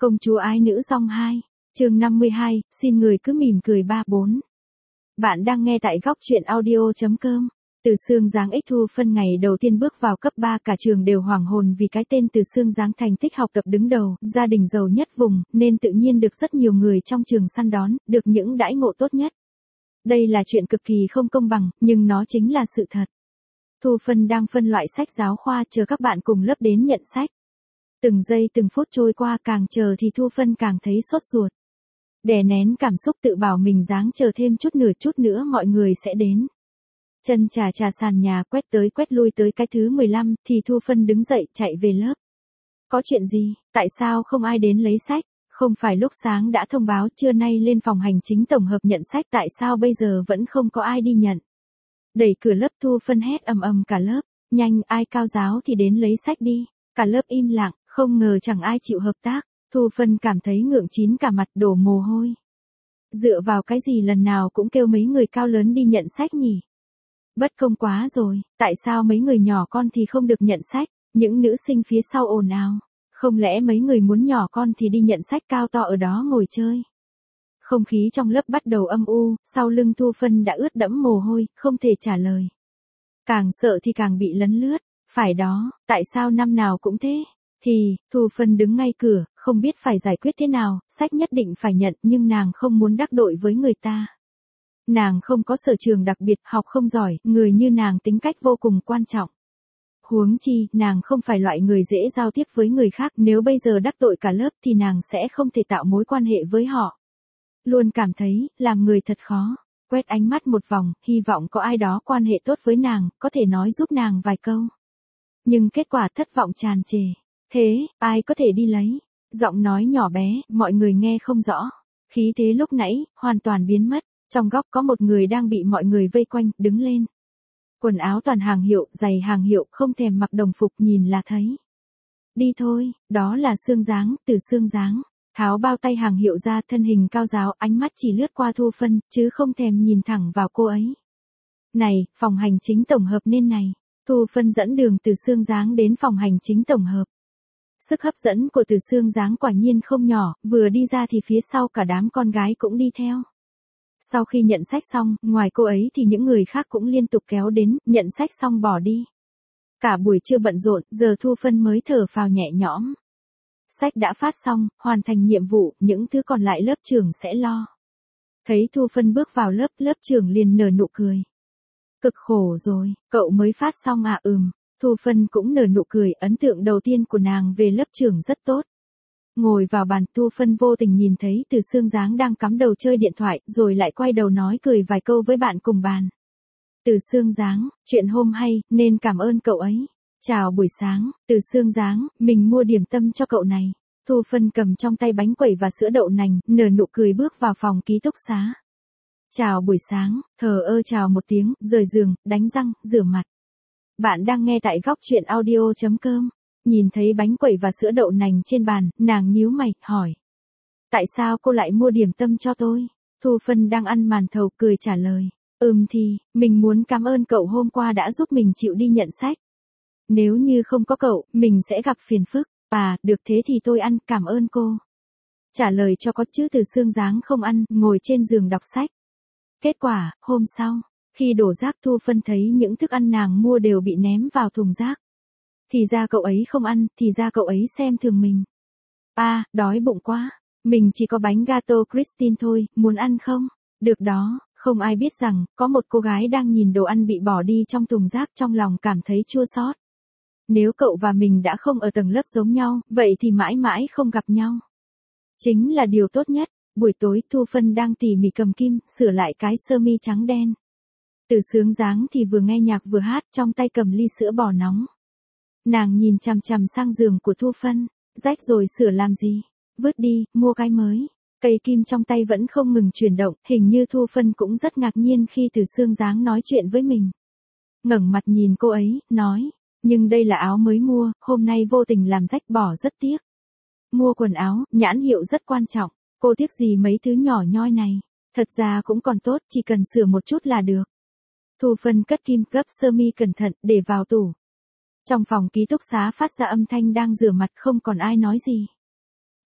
Công chúa ái nữ Song 2, chương 52, xin người cứ mỉm cười 34. Bạn đang nghe tại góc truyện audio.com. Từ Sương Giáng X Thu Phân ngày đầu tiên bước vào cấp 3 cả trường đều hoảng hồn vì cái tên Từ Sương Giáng thành tích học tập đứng đầu, gia đình giàu nhất vùng, nên tự nhiên được rất nhiều người trong trường săn đón, được những đãi ngộ tốt nhất. Đây là chuyện cực kỳ không công bằng, nhưng nó chính là sự thật. Thu Phân đang phân loại sách giáo khoa chờ các bạn cùng lớp đến nhận sách. Từng giây từng phút trôi qua, càng chờ thì Thu Phân càng thấy sốt ruột. Đè nén cảm xúc tự bảo mình ráng chờ thêm chút nữa mọi người sẽ đến. Chân chà sàn nhà quét tới quét lui tới cái thứ 15 thì Thu Phân đứng dậy chạy về lớp. Có chuyện gì, tại sao không ai đến lấy sách? Không phải lúc sáng đã thông báo trưa nay lên phòng hành chính tổng hợp nhận sách, tại sao bây giờ vẫn không có ai đi nhận? Đẩy cửa lớp Thu Phân hét ầm cả lớp, nhanh, ai cao giáo thì đến lấy sách đi. Cả lớp im lặng, không ngờ chẳng ai chịu hợp tác. Thu Phân cảm thấy ngượng chín cả mặt, đổ mồ hôi. Dựa vào cái gì lần nào cũng kêu mấy người cao lớn đi nhận sách nhỉ? Bất công quá rồi, tại sao mấy người nhỏ con thì không được nhận sách? Những nữ sinh phía sau ồn ào. Không lẽ mấy người muốn nhỏ con thì đi nhận sách cao to ở đó ngồi chơi? Không khí trong lớp bắt đầu âm u, sau lưng Thu Phân đã ướt đẫm mồ hôi, không thể trả lời. Càng sợ thì càng bị lấn lướt. Phải đó, tại sao năm nào cũng thế? Thì, Thu Phân đứng ngay cửa, không biết phải giải quyết thế nào, sách nhất định phải nhận, nhưng nàng không muốn đắc tội với người ta. Nàng không có sở trường đặc biệt, học không giỏi, người như nàng tính cách vô cùng quan trọng. Huống chi, nàng không phải loại người dễ giao tiếp với người khác, nếu bây giờ đắc tội cả lớp thì nàng sẽ không thể tạo mối quan hệ với họ. Luôn cảm thấy, làm người thật khó. Quét ánh mắt một vòng, hy vọng có ai đó quan hệ tốt với nàng, có thể nói giúp nàng vài câu. Nhưng kết quả thất vọng tràn trề. Thế, ai có thể đi lấy? Giọng nói nhỏ bé, mọi người nghe không rõ. Khí thế lúc nãy, hoàn toàn biến mất. Trong góc có một người đang bị mọi người vây quanh, đứng lên. Quần áo toàn hàng hiệu, giày hàng hiệu, không thèm mặc đồng phục, nhìn là thấy. Đi thôi, đó là Sương Giáng, Từ Sương Giáng. Tháo bao tay hàng hiệu ra, thân hình cao giáo, ánh mắt chỉ lướt qua Thu Phân, chứ không thèm nhìn thẳng vào cô ấy. Này, phòng hành chính tổng hợp nên này. Thu Phân dẫn đường Từ Sương Giáng đến phòng hành chính tổng hợp. Sức hấp dẫn của Từ Sương Giáng quả nhiên không nhỏ, vừa đi ra thì phía sau cả đám con gái cũng đi theo. Sau khi nhận sách xong, ngoài cô ấy thì những người khác cũng liên tục kéo đến, nhận sách xong bỏ đi. Cả buổi trưa bận rộn, giờ Thu Phân mới thở phào nhẹ nhõm. Sách đã phát xong, hoàn thành nhiệm vụ, những thứ còn lại lớp trưởng sẽ lo. Thấy Thu Phân bước vào lớp, lớp trưởng liền nở nụ cười. Cực khổ rồi, cậu mới phát xong à? Thu Phân cũng nở nụ cười, ấn tượng đầu tiên của nàng về lớp trưởng rất tốt. Ngồi vào bàn, Thu Phân vô tình nhìn thấy Từ Sương Giáng đang cắm đầu chơi điện thoại, rồi lại quay đầu nói cười vài câu với bạn cùng bàn. Từ Sương Giáng, chuyện hôm hay, nên cảm ơn cậu ấy. Chào buổi sáng, Từ Sương Giáng, mình mua điểm tâm cho cậu này. Thu Phân cầm trong tay bánh quẩy và sữa đậu nành, nở nụ cười bước vào phòng ký túc xá. Chào buổi sáng, thờ ơ chào một tiếng, rời giường, đánh răng, rửa mặt. Bạn đang nghe tại góc truyện audio.com. Nhìn thấy bánh quẩy và sữa đậu nành trên bàn, nàng nhíu mày, hỏi. Tại sao cô lại mua điểm tâm cho tôi? Thu Phân đang ăn màn thầu cười trả lời. Thì, mình muốn cảm ơn cậu hôm qua đã giúp mình chịu đi nhận sách. Nếu như không có cậu, mình sẽ gặp phiền phức. À, được thế thì tôi ăn, cảm ơn cô. Trả lời cho có chứ Từ Sương Giáng không ăn, ngồi trên giường đọc sách. Kết quả, hôm sau, khi đổ rác Thu Phân thấy những thức ăn nàng mua đều bị ném vào thùng rác. Thì ra cậu ấy không ăn, thì ra cậu ấy xem thường mình. À, đói bụng quá. Mình chỉ có bánh gato Christine thôi, muốn ăn không? Được đó, không ai biết rằng, có một cô gái đang nhìn đồ ăn bị bỏ đi trong thùng rác, trong lòng cảm thấy chua xót. Nếu cậu và mình đã không ở tầng lớp giống nhau, vậy thì mãi mãi không gặp nhau. Chính là điều tốt nhất. Buổi tối Thu Phân đang tỉ mỉ cầm kim, sửa lại cái sơ mi trắng đen. Từ Sương Giáng thì vừa nghe nhạc vừa hát, trong tay cầm ly sữa bò nóng. Nàng nhìn chằm chằm sang giường của Thu Phân, rách rồi sửa làm gì? Vứt đi, mua cái mới. Cây kim trong tay vẫn không ngừng chuyển động, hình như Thu Phân cũng rất ngạc nhiên khi Từ Sương Giáng nói chuyện với mình. Ngẩng mặt nhìn cô ấy, nói, nhưng đây là áo mới mua, hôm nay vô tình làm rách bỏ rất tiếc. Mua quần áo, nhãn hiệu rất quan trọng, cô tiếc gì mấy thứ nhỏ nhoi này, thật ra cũng còn tốt, chỉ cần sửa một chút là được. Thu Phân cất kim, gấp sơ mi cẩn thận, để vào tủ. Trong phòng ký túc xá phát ra âm thanh đang rửa mặt, không còn ai nói gì.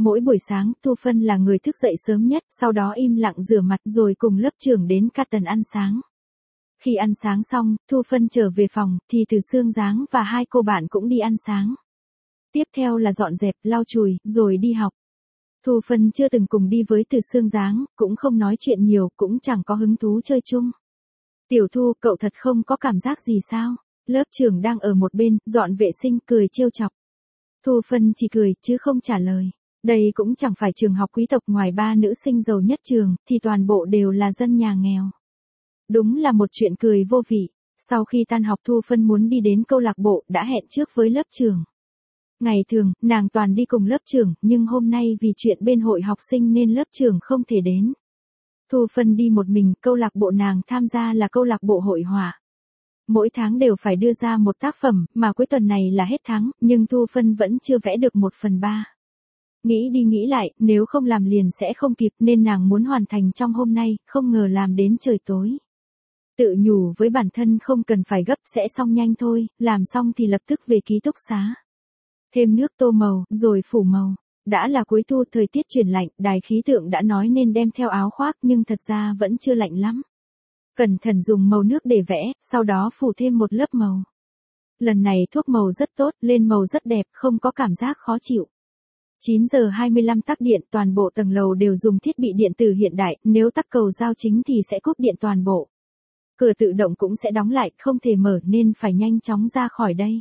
Mỗi buổi sáng Thu Phân là người thức dậy sớm nhất, sau đó im lặng rửa mặt rồi cùng lớp trưởng đến Carton ăn sáng. Khi ăn sáng xong, Thu Phân trở về phòng, thì Từ Sương Giáng và hai cô bạn cũng đi ăn sáng. Tiếp theo là dọn dẹp, lau chùi, rồi đi học. Thu Phân chưa từng cùng đi với Từ Sương Giáng, cũng không nói chuyện nhiều, cũng chẳng có hứng thú chơi chung. Tiểu Thu, cậu thật không có cảm giác gì sao? Lớp trưởng đang ở một bên, dọn vệ sinh, cười trêu chọc. Thu Phân chỉ cười, chứ không trả lời. Đây cũng chẳng phải trường học quý tộc, ngoài ba nữ sinh giàu nhất trường, thì toàn bộ đều là dân nhà nghèo. Đúng là một chuyện cười vô vị. Sau khi tan học Thu Phân muốn đi đến câu lạc bộ, đã hẹn trước với lớp trưởng. Ngày thường, nàng toàn đi cùng lớp trưởng, nhưng hôm nay vì chuyện bên hội học sinh nên lớp trưởng không thể đến. Thu Phân đi một mình, câu lạc bộ nàng tham gia là câu lạc bộ hội họa. Mỗi tháng đều phải đưa ra một tác phẩm, mà cuối tuần này là hết tháng, nhưng Thu Phân vẫn chưa vẽ được 1/3. Nghĩ đi nghĩ lại, nếu không làm liền sẽ không kịp nên nàng muốn hoàn thành trong hôm nay, không ngờ làm đến trời tối. Tự nhủ với bản thân không cần phải gấp, sẽ xong nhanh thôi, làm xong thì lập tức về ký túc xá. Thêm nước tô màu, rồi phủ màu. Đã là cuối thu, thời tiết chuyển lạnh, đài khí tượng đã nói nên đem theo áo khoác nhưng thật ra vẫn chưa lạnh lắm. Cẩn thận dùng màu nước để vẽ, sau đó phủ thêm một lớp màu. Lần này thuốc màu rất tốt, lên màu rất đẹp, không có cảm giác khó chịu. 9 giờ 25 tắc điện, toàn bộ tầng lầu đều dùng thiết bị điện tử hiện đại, nếu tắc cầu giao chính thì sẽ cúp điện toàn bộ. Cửa tự động cũng sẽ đóng lại, không thể mở nên phải nhanh chóng ra khỏi đây.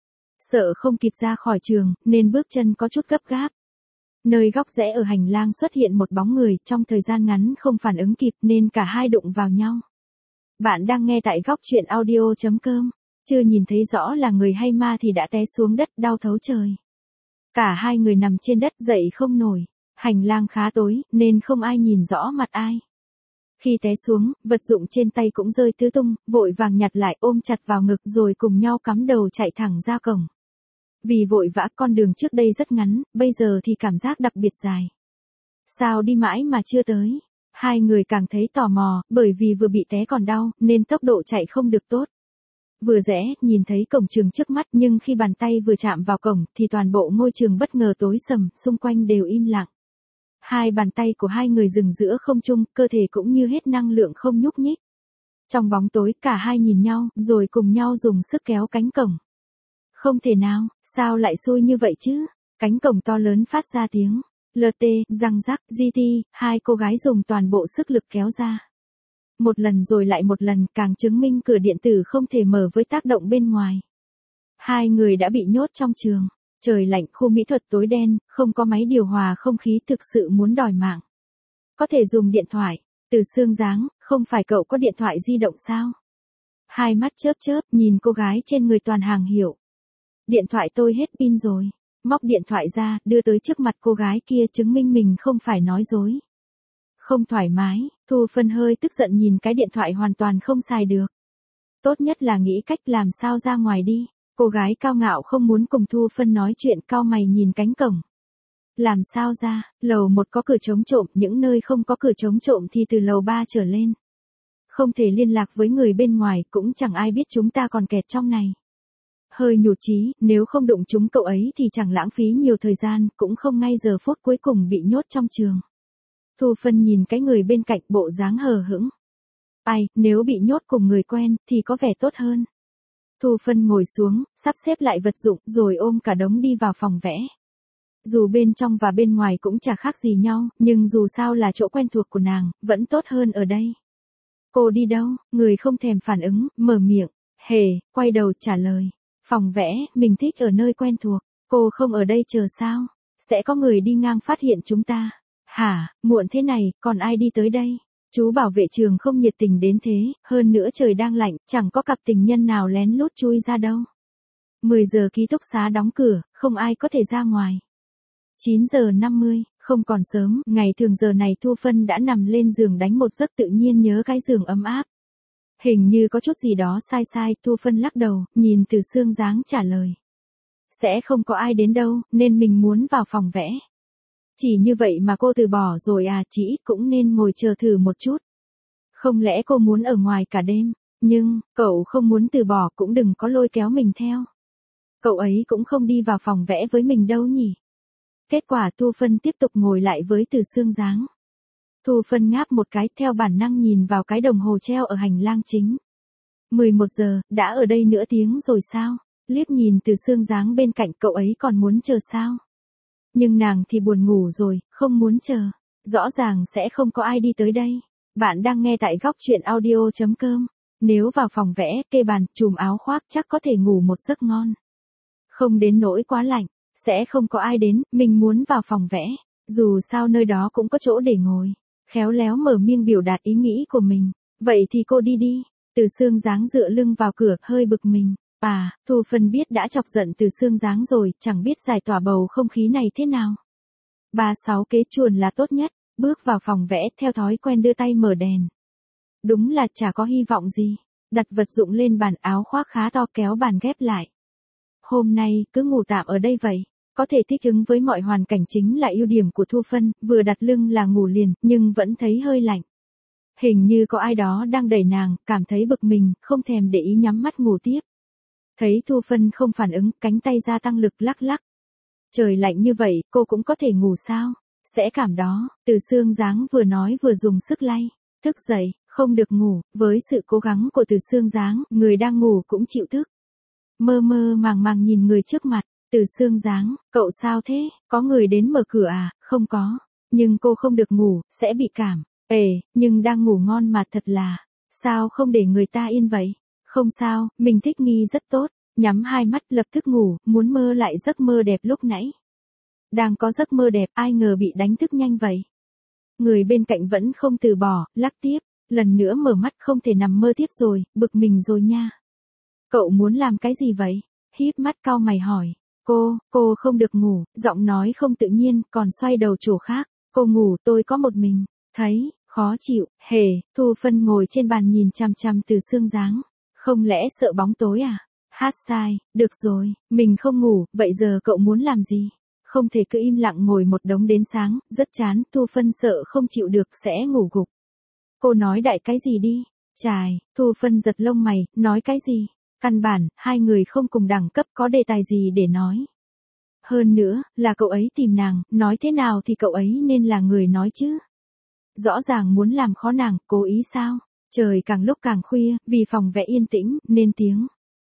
Sợ không kịp ra khỏi trường, nên bước chân có chút gấp gáp. Nơi góc rẽ ở hành lang xuất hiện một bóng người, trong thời gian ngắn không phản ứng kịp nên cả hai đụng vào nhau. Bạn đang nghe tại góc truyện audio.com. Chưa nhìn thấy rõ là người hay ma thì đã té xuống đất, đau thấu trời. Cả hai người nằm trên đất dậy không nổi. Hành lang khá tối, nên không ai nhìn rõ mặt ai. Khi té xuống, vật dụng trên tay cũng rơi tứ tung, vội vàng nhặt lại ôm chặt vào ngực rồi cùng nhau cắm đầu chạy thẳng ra cổng. Vì vội vã, con đường trước đây rất ngắn, bây giờ thì cảm giác đặc biệt dài. Sao đi mãi mà chưa tới? Hai người càng thấy tò mò, bởi vì vừa bị té còn đau, nên tốc độ chạy không được tốt. Vừa rẽ, nhìn thấy cổng trường trước mắt nhưng khi bàn tay vừa chạm vào cổng thì toàn bộ ngôi trường bất ngờ tối sầm, xung quanh đều im lặng. Hai bàn tay của hai người dừng giữa không trung, cơ thể cũng như hết năng lượng không nhúc nhích. Trong bóng tối cả hai nhìn nhau, rồi cùng nhau dùng sức kéo cánh cổng. Không thể nào, sao lại xui như vậy chứ? Cánh cổng to lớn phát ra tiếng LT, răng rắc, GT, hai cô gái dùng toàn bộ sức lực kéo ra. Một lần rồi lại một lần, càng chứng minh cửa điện tử không thể mở với tác động bên ngoài. Hai người đã bị nhốt trong trường. Trời lạnh, khu mỹ thuật tối đen, không có máy điều hòa không khí, thực sự muốn đòi mạng. Có thể dùng điện thoại. Từ Sương Giáng, không phải cậu có điện thoại di động sao? Hai mắt chớp chớp, nhìn cô gái trên người toàn hàng hiệu. Điện thoại tôi hết pin rồi. Móc điện thoại ra, đưa tới trước mặt cô gái kia, chứng minh mình không phải nói dối. Không thoải mái, Thu Phân hơi tức giận nhìn cái điện thoại hoàn toàn không xài được. Tốt nhất là nghĩ cách làm sao ra ngoài đi. Cô gái cao ngạo không muốn cùng Thu Phân nói chuyện, cau mày nhìn cánh cổng. Làm sao ra, lầu 1 có cửa chống trộm, những nơi không có cửa chống trộm thì từ lầu 3 trở lên. Không thể liên lạc với người bên ngoài, cũng chẳng ai biết chúng ta còn kẹt trong này. Hơi nhụt chí, nếu không đụng chúng cậu ấy thì chẳng lãng phí nhiều thời gian, cũng không ngay giờ phút cuối cùng bị nhốt trong trường. Thu Phân nhìn cái người bên cạnh, bộ dáng hờ hững. Ai, nếu bị nhốt cùng người quen, thì có vẻ tốt hơn. Thu Phân ngồi xuống, sắp xếp lại vật dụng, rồi ôm cả đống đi vào phòng vẽ. Dù bên trong và bên ngoài cũng chả khác gì nhau, nhưng dù sao là chỗ quen thuộc của nàng, vẫn tốt hơn ở đây. Cô đi đâu? Người không thèm phản ứng, mở miệng. Hề, quay đầu trả lời. Phòng vẽ, mình thích ở nơi quen thuộc. Cô không ở đây chờ sao? Sẽ có người đi ngang phát hiện chúng ta. Hả, muộn thế này, còn ai đi tới đây? Chú bảo vệ trường không nhiệt tình đến thế, hơn nữa trời đang lạnh, chẳng có cặp tình nhân nào lén lút chui ra đâu. 10 giờ ký túc xá đóng cửa, không ai có thể ra ngoài. 9 giờ 50, không còn sớm, ngày thường giờ này Thu Phân đã nằm lên giường đánh một giấc, tự nhiên nhớ cái giường ấm áp. Hình như có chút gì đó sai sai, Thu Phân lắc đầu, nhìn Từ Sương Giáng trả lời. Sẽ không có ai đến đâu, nên mình muốn vào phòng vẽ. Chỉ như vậy mà cô từ bỏ rồi à? Chỉ cũng nên ngồi chờ thử một chút. Không lẽ cô muốn ở ngoài cả đêm? Nhưng, cậu không muốn từ bỏ cũng đừng có lôi kéo mình theo. Cậu ấy cũng không đi vào phòng vẽ với mình đâu nhỉ? Kết quả Thu Phân tiếp tục ngồi lại với Từ Sương Giáng. Thu Phân ngáp một cái theo bản năng nhìn vào cái đồng hồ treo ở hành lang chính. 11 giờ, đã ở đây nửa tiếng rồi sao? Liếc nhìn Từ Sương Giáng bên cạnh, cậu ấy còn muốn chờ sao? Nhưng nàng thì buồn ngủ rồi, không muốn chờ. Rõ ràng sẽ không có ai đi tới đây. Bạn đang nghe tại góc chuyện audio.com. Nếu vào phòng vẽ, kê bàn, chùm áo khoác chắc có thể ngủ một giấc ngon. Không đến nỗi quá lạnh, sẽ không có ai đến, mình muốn vào phòng vẽ. Dù sao nơi đó cũng có chỗ để ngồi. Khéo léo mở miệng biểu đạt ý nghĩ của mình. Vậy thì cô đi đi. Từ Sương Giáng dựa lưng vào cửa, hơi bực mình. Thu Phân biết đã chọc giận Từ Sương Giáng rồi, chẳng biết giải tỏa bầu không khí này thế nào. 36 kế chuồn là tốt nhất, bước vào phòng vẽ theo thói quen đưa tay mở đèn. Đúng là chả có hy vọng gì. Đặt vật dụng lên bàn, áo khoác khá to kéo bàn ghép lại. Hôm nay, cứ ngủ tạm ở đây vậy. Có thể thích ứng với mọi hoàn cảnh chính là ưu điểm của Thu Phân, vừa đặt lưng là ngủ liền, nhưng vẫn thấy hơi lạnh. Hình như có ai đó đang đẩy nàng, cảm thấy bực mình, không thèm để ý nhắm mắt ngủ tiếp. Thấy Thu Phân không phản ứng, cánh tay gia tăng lực lắc lắc. Trời lạnh như vậy, cô cũng có thể ngủ sao? Sẽ cảm đó, Từ Sương Giáng vừa nói vừa dùng sức lay. Thức dậy, không được ngủ, với sự cố gắng của Từ Sương Giáng, người đang ngủ cũng chịu thức. Mơ mơ màng màng nhìn người trước mặt, Từ Sương Giáng, cậu sao thế, có người đến mở cửa à? Không có, nhưng cô không được ngủ, sẽ bị cảm. Nhưng đang ngủ ngon mà thật là, sao không để người ta yên vậy? Không sao, mình thích nghi rất tốt, nhắm hai mắt lập tức ngủ, muốn mơ lại giấc mơ đẹp lúc nãy. Đang có giấc mơ đẹp, ai ngờ bị đánh thức nhanh vậy. Người bên cạnh vẫn không từ bỏ, lắc tiếp, lần nữa mở mắt không thể nằm mơ tiếp rồi, bực mình rồi nha. Cậu muốn làm cái gì vậy? Híp mắt cau mày hỏi. Cô không được ngủ, giọng nói không tự nhiên, còn xoay đầu chỗ khác. Cô ngủ, tôi có một mình. Thấy, khó chịu, Thu Phân ngồi trên bàn nhìn chằm chằm Từ Sương Giáng. Không lẽ sợ bóng tối à? Hát sai, được rồi, mình không ngủ, vậy giờ cậu muốn làm gì? Không thể cứ im lặng ngồi một đống đến sáng, rất chán, Thu Phân sợ không chịu được sẽ ngủ gục. Cô nói đại cái gì đi? Chài, Thu Phân giật lông mày, nói cái gì? Căn bản, hai người không cùng đẳng cấp, có đề tài gì để nói. Hơn nữa, là cậu ấy tìm nàng, nói thế nào thì cậu ấy nên là người nói chứ. Rõ ràng muốn làm khó nàng, cố ý sao? Trời càng lúc càng khuya, vì phòng vẽ yên tĩnh, nên tiếng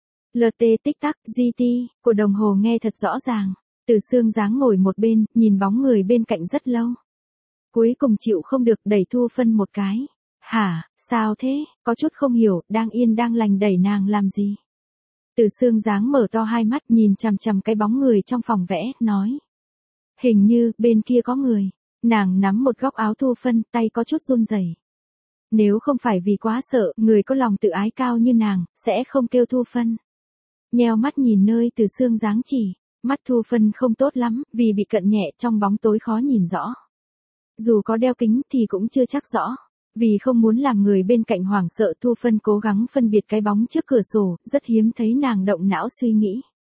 LT tích tắc, GT, của đồng hồ nghe thật rõ ràng. Từ Sương Giáng ngồi một bên, nhìn bóng người bên cạnh rất lâu. Cuối cùng chịu không được, đẩy Thu Phân một cái. Hả, sao thế, có chút không hiểu, đang yên đang lành đẩy nàng làm gì? Từ Sương Giáng mở to hai mắt nhìn chằm chằm cái bóng người trong phòng vẽ, nói. Hình như, bên kia có người. Nàng nắm một góc áo Thu Phân, tay có chút run rẩy. Nếu không phải vì quá sợ, người có lòng tự ái cao như nàng, sẽ không kêu Thu Phân. Nheo mắt nhìn nơi Từ Sương Giáng chỉ. Mắt Thu Phân không tốt lắm, vì bị cận nhẹ trong bóng tối khó nhìn rõ. Dù có đeo kính thì cũng chưa chắc rõ. Vì không muốn làm người bên cạnh hoảng sợ, Thu Phân cố gắng phân biệt cái bóng trước cửa sổ, rất hiếm thấy nàng động não suy nghĩ.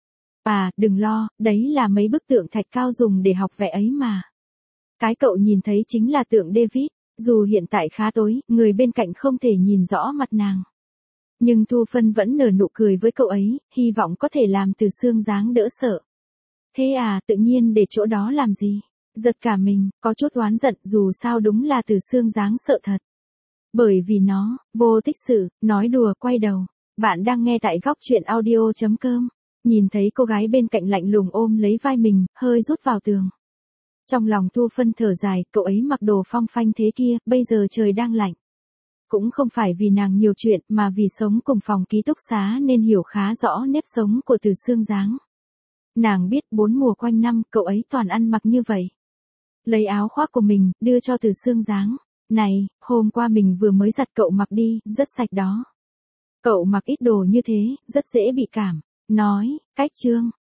Đừng lo, đấy là mấy bức tượng thạch cao dùng để học vẽ ấy mà. Cái cậu nhìn thấy chính là tượng David, dù hiện tại khá tối, người bên cạnh không thể nhìn rõ mặt nàng. Nhưng Thu Phân vẫn nở nụ cười với cậu ấy, hy vọng có thể làm Từ Sương Giáng đỡ sợ. Thế tự nhiên để chỗ đó làm gì? Giật cả mình, có chút oán giận, dù sao đúng là Từ Sương Giáng sợ thật. Bởi vì nó, vô tích sự, nói đùa, quay đầu. Bạn đang nghe tại góc chuyện audio.com. Nhìn thấy cô gái bên cạnh lạnh lùng ôm lấy vai mình, hơi rút vào tường. Trong lòng Thu Phân thở dài, cậu ấy mặc đồ phong phanh thế kia, bây giờ trời đang lạnh. Cũng không phải vì nàng nhiều chuyện, mà vì sống cùng phòng ký túc xá nên hiểu khá rõ nếp sống của Từ Sương Giáng. Nàng biết 4 mùa quanh năm, cậu ấy toàn ăn mặc như vậy. Lấy áo khoác của mình, đưa cho Từ Sương Giáng. Này, hôm qua mình vừa mới giặt cậu mặc đi, rất sạch đó. Cậu mặc ít đồ như thế, rất dễ bị cảm. Nói, cách trương,